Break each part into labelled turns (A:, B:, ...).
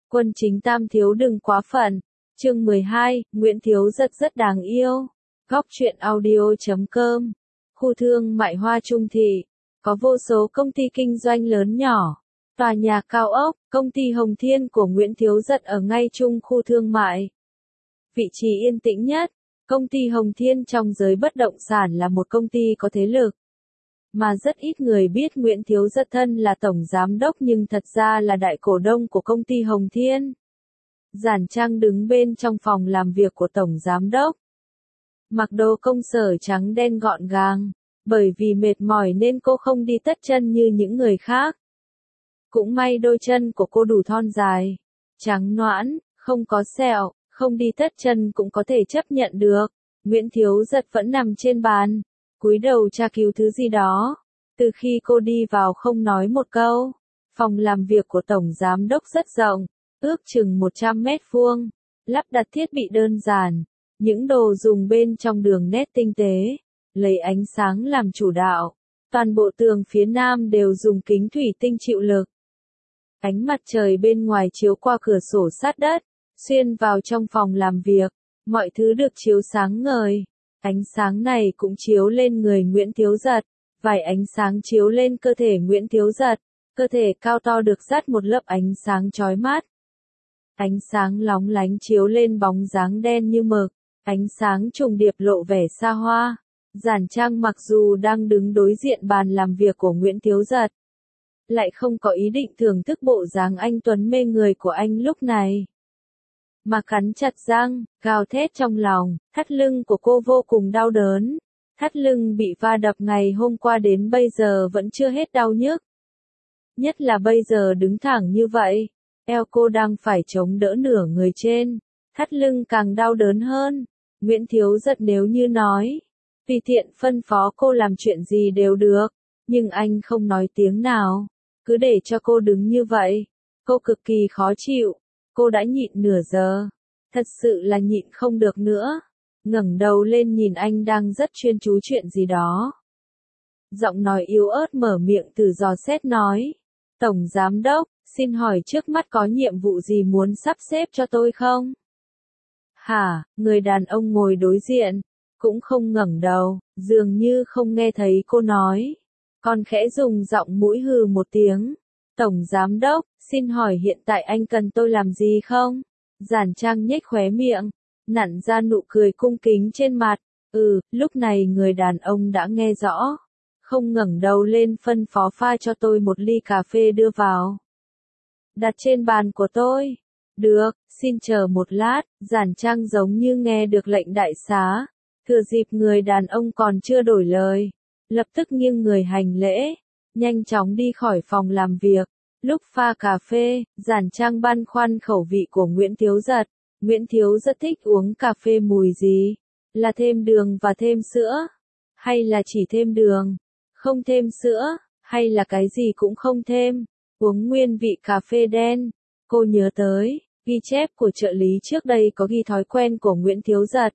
A: Quân chính tam thiếu đừng quá phận. Chương 12, Nguyễn Thiếu Giật rất đáng yêu. Góc truyện audio.com. Khu thương mại Hoa Trung Thị. Có vô số công ty kinh doanh lớn nhỏ. Tòa nhà cao ốc, công ty Hồng Thiên của Nguyễn Thiếu Giật ở ngay trung khu thương mại. Vị trí yên tĩnh nhất. Công ty Hồng Thiên trong giới bất động sản là một công ty có thế lực. Mà rất ít người biết Nguyễn Thiếu Giật thân là tổng giám đốc nhưng thật ra là đại cổ đông của công ty Hồng Thiên. Giản Trang đứng bên trong phòng làm việc của tổng giám đốc. Mặc đồ công sở trắng đen gọn gàng, bởi vì mệt mỏi nên cô không đi tất chân như những người khác. Cũng may đôi chân của cô đủ thon dài, trắng nõn, không có sẹo, không đi tất chân cũng có thể chấp nhận được. Nguyễn Thiếu Giật vẫn nằm trên bàn, cúi đầu tra cứu thứ gì đó. Từ khi cô đi vào không nói một câu. Phòng làm việc của tổng giám đốc rất rộng, ước chừng 100 mét vuông, lắp đặt thiết bị đơn giản, những đồ dùng bên trong đường nét tinh tế, lấy ánh sáng làm chủ đạo. Toàn bộ tường phía nam đều dùng kính thủy tinh chịu lực. Ánh mặt trời bên ngoài chiếu qua cửa sổ sát đất, xuyên vào trong phòng làm việc, mọi thứ được chiếu sáng ngời. Ánh sáng này cũng chiếu lên người Nguyễn Thiếu Giật, vài ánh sáng chiếu lên cơ thể Nguyễn Thiếu Giật, cơ thể cao to được dắt một lớp ánh sáng chói mắt. Ánh sáng lóng lánh chiếu lên bóng dáng đen như mực, ánh sáng trùng điệp lộ vẻ xa hoa. Giản Trang mặc dù đang đứng đối diện bàn làm việc của Nguyễn Thiếu Giật, lại không có ý định thưởng thức bộ dáng anh tuấn mê người của anh lúc này. Mà cắn chặt răng, gào thét trong lòng, thắt lưng của cô vô cùng đau đớn. Thắt lưng bị va đập ngày hôm qua đến bây giờ vẫn chưa hết đau nhức. Nhất là bây giờ đứng thẳng như vậy, eo cô đang phải chống đỡ nửa người trên, thắt lưng càng đau đớn hơn. Nguyễn Thiếu Giật nếu như nói, tùy tiện phân phó cô làm chuyện gì đều được, nhưng anh không nói tiếng nào, cứ để cho cô đứng như vậy. Cô cực kỳ khó chịu, cô đã nhịn nửa giờ, thật sự là nhịn không được nữa. Ngẩng đầu lên nhìn anh đang rất chuyên chú chuyện gì đó. Giọng nói yếu ớt mở miệng từ dò xét nói, tổng giám đốc, xin hỏi trước mắt có nhiệm vụ gì muốn sắp xếp cho tôi không? Hả, người đàn ông ngồi đối diện, cũng không ngẩng đầu, dường như không nghe thấy cô nói. Còn khẽ dùng giọng mũi hừ một tiếng. Tổng giám đốc, xin hỏi hiện tại anh cần tôi làm gì không? Giản Trang nhếch khóe miệng, nặn ra nụ cười cung kính trên mặt. Lúc này người đàn ông đã nghe rõ. Không ngẩng đầu lên phân phó pha cho tôi một ly cà phê đưa vào. Đặt trên bàn của tôi. Được, xin chờ một lát. Giản Trang giống như nghe được lệnh đại xá. Thừa dịp người đàn ông còn chưa đổi lời, lập tức nghiêng người hành lễ, nhanh chóng đi khỏi phòng làm việc. Lúc pha cà phê, Giản Trang băn khoăn khẩu vị của Nguyễn Thiếu Giật. Nguyễn Thiếu Giật thích uống cà phê mùi gì? Là thêm đường và thêm sữa? Hay là chỉ thêm đường? Không thêm sữa? Hay là cái gì cũng không thêm? Uống nguyên vị cà phê đen? Cô nhớ tới, ghi chép của trợ lý trước đây có ghi thói quen của Nguyễn Thiếu Giật.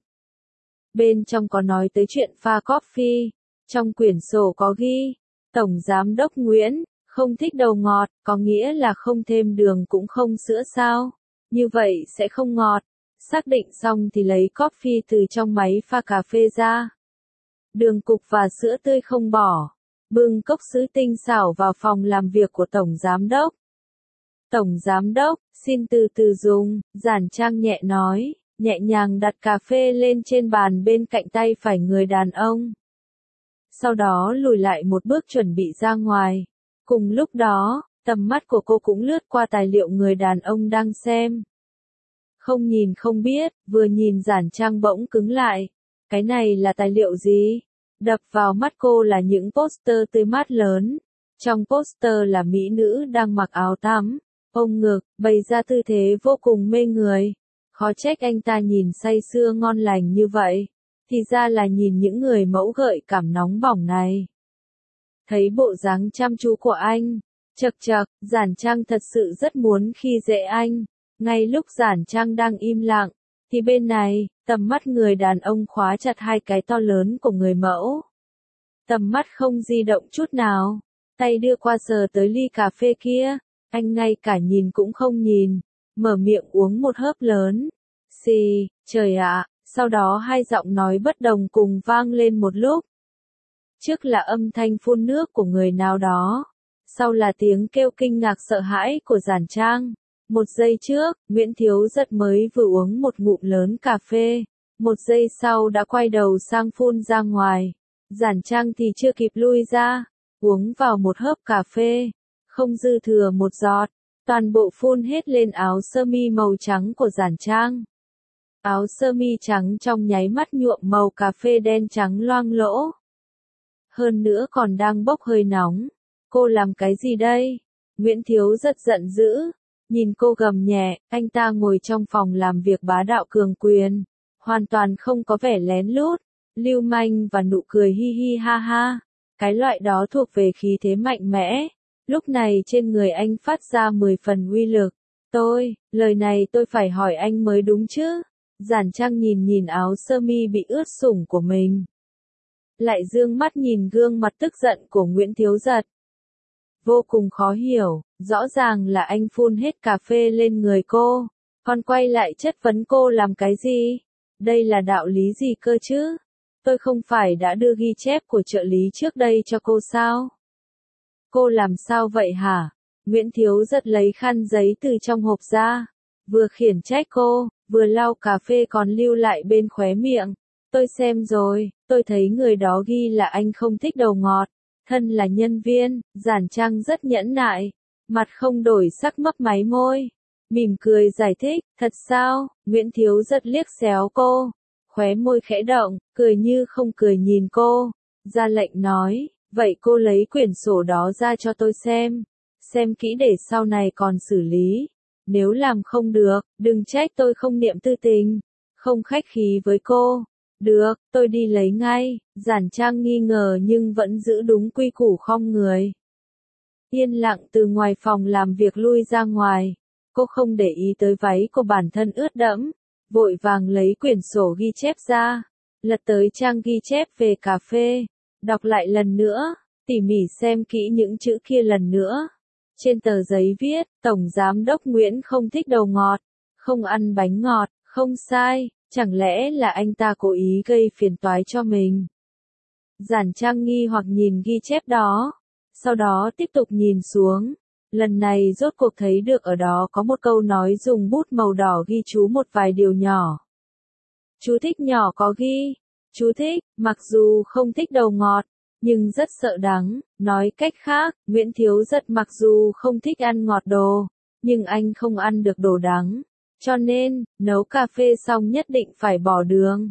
A: Bên trong có nói tới chuyện pha coffee. Trong quyển sổ có ghi, Tổng Giám đốc Nguyễn, không thích đầu ngọt, có nghĩa là không thêm đường cũng không sữa sao? Như vậy sẽ không ngọt. Xác định xong thì lấy coffee từ trong máy pha cà phê ra. Đường cục và sữa tươi không bỏ. Bưng cốc sứ tinh xảo vào phòng làm việc của Tổng Giám đốc. Tổng Giám đốc, xin từ từ dùng, Giản Trang nhẹ nói, nhẹ nhàng đặt cà phê lên trên bàn bên cạnh tay phải người đàn ông. Sau đó lùi lại một bước chuẩn bị ra ngoài. Cùng lúc đó, tầm mắt của cô cũng lướt qua tài liệu người đàn ông đang xem. Không nhìn không biết, vừa nhìn Giản Trang bỗng cứng lại. Cái này là tài liệu gì? Đập vào mắt cô là những poster tươi mát lớn. Trong poster là mỹ nữ đang mặc áo tắm, ôm ngực, bày ra tư thế vô cùng mê người. Khó trách anh ta nhìn say sưa ngon lành như vậy. Thì ra là nhìn những người mẫu gợi cảm nóng bỏng này. Thấy bộ dáng chăm chú của anh, chậc chậc, Giản Trang thật sự rất muốn khi dễ anh. Ngay lúc Giản Trang đang im lặng, thì bên này, tầm mắt người đàn ông khóa chặt hai cái to lớn của người mẫu. Tầm mắt không di động chút nào, tay đưa qua sờ tới ly cà phê kia, anh ngay cả nhìn cũng không nhìn. mở miệng uống một hớp lớn. Xì, trời ạ, sau đó hai giọng nói bất đồng cùng vang lên một lúc. Trước là âm thanh phun nước của người nào đó, sau là tiếng kêu kinh ngạc sợ hãi của Giản Trang. Một giây trước, Nguyễn Thiếu Giật mới vừa uống một ngụm lớn cà phê, một giây sau đã quay đầu sang phun ra ngoài. Giản Trang thì chưa kịp lui ra, uống vào một hớp cà phê, không dư thừa một giọt, toàn bộ phun hết lên áo sơ mi màu trắng của Giản Trang. Áo sơ mi trắng trong nháy mắt nhuộm màu cà phê đen trắng loang lỗ. Hơn nữa còn đang bốc hơi nóng. Cô làm cái gì đây? Nguyễn Thiếu rất giận dữ. Nhìn cô gầm nhẹ, anh ta ngồi trong phòng làm việc bá đạo cường quyền. Hoàn toàn không có vẻ lén lút, lưu manh và nụ cười hi hi ha ha. Cái loại đó thuộc về khí thế mạnh mẽ. Lúc này trên người anh phát ra 10 phần uy lực. Lời này tôi phải hỏi anh mới đúng chứ. Giản Trang nhìn áo sơ mi bị ướt sũng của mình. Lại dương mắt nhìn gương mặt tức giận của Nguyễn Thiếu Giật. Vô cùng khó hiểu, rõ ràng là anh phun hết cà phê lên người cô, còn quay lại chất vấn cô làm cái gì? Đây là đạo lý gì cơ chứ? Tôi không phải đã đưa ghi chép của trợ lý trước đây cho cô sao? Cô làm sao vậy hả? Nguyễn Thiếu Giật lấy khăn giấy từ trong hộp ra, vừa khiển trách cô, vừa lau cà phê còn lưu lại bên khóe miệng. Tôi xem rồi, tôi thấy người đó ghi là anh không thích đầu ngọt. Thân là nhân viên, Giản Trang rất nhẫn nại, mặt không đổi sắc mấp máy môi, mỉm cười giải thích, thật sao? Nguyễn Thiếu Giật liếc xéo cô, khóe môi khẽ động, cười như không cười nhìn cô, ra lệnh nói, vậy cô lấy quyển sổ đó ra cho tôi xem kỹ để sau này còn xử lý, nếu làm không được, đừng trách tôi không niệm tư tình, không khách khí với cô. Được, tôi đi lấy ngay. Giản Trang nghi ngờ nhưng vẫn giữ đúng quy củ khom người. Yên lặng từ ngoài phòng làm việc lui ra ngoài. Cô không để ý tới váy của bản thân ướt đẫm. Vội vàng lấy quyển sổ ghi chép ra. Lật tới trang ghi chép về cà phê. Đọc lại lần nữa. Tỉ mỉ xem kỹ những chữ kia lần nữa. Trên tờ giấy viết, Tổng Giám đốc Nguyễn không thích đầu ngọt. Không ăn bánh ngọt, không sai. Chẳng lẽ là anh ta cố ý gây phiền toái cho mình? Giản Trang nghi hoặc nhìn ghi chép đó, sau đó tiếp tục nhìn xuống. Lần này rốt cuộc thấy được ở đó có một câu nói dùng bút màu đỏ ghi chú một vài điều nhỏ. Chú thích nhỏ có ghi, chú thích, mặc dù không thích đầu ngọt, nhưng rất sợ đắng. Nói cách khác, Nguyễn Thiếu Giật mặc dù không thích ăn ngọt đồ, nhưng anh không ăn được đồ đắng. Cho nên, nấu cà phê xong nhất định phải bỏ đường.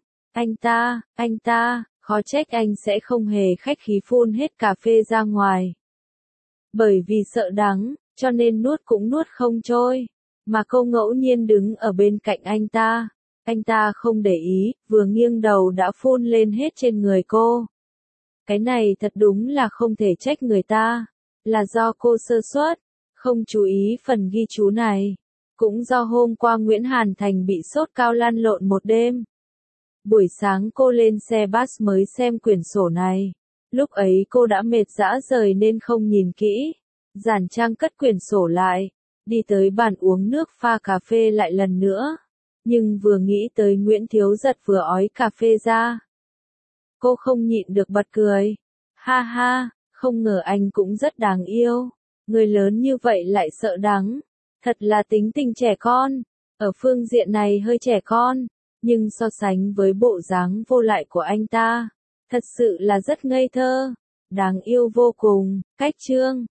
A: Anh ta, khó trách anh sẽ không hề khách khí phun hết cà phê ra ngoài. Bởi vì sợ đắng, cho nên nuốt cũng nuốt không trôi. Mà cô ngẫu nhiên đứng ở bên cạnh anh ta không để ý, vừa nghiêng đầu đã phun lên hết trên người cô. Cái này thật đúng là không thể trách người ta, là do cô sơ suất, không chú ý phần ghi chú này. Cũng do hôm qua Nguyễn Hàn Thành bị sốt cao lăn lộn một đêm. Buổi sáng cô lên xe bus mới xem quyển sổ này. Lúc ấy cô đã mệt rã rời nên không nhìn kỹ. Giản Trang cất quyển sổ lại, đi tới bàn uống nước pha cà phê lại lần nữa. Nhưng vừa nghĩ tới Nguyễn Thiếu Giật vừa ói cà phê ra. Cô không nhịn được bật cười. Ha ha, không ngờ anh cũng rất đáng yêu. Người lớn như vậy lại sợ đắng. Thật là tính tình trẻ con, ở phương diện này hơi trẻ con, nhưng so sánh với bộ dáng vô lại của anh ta, thật sự là rất ngây thơ, đáng yêu vô cùng. Cách chương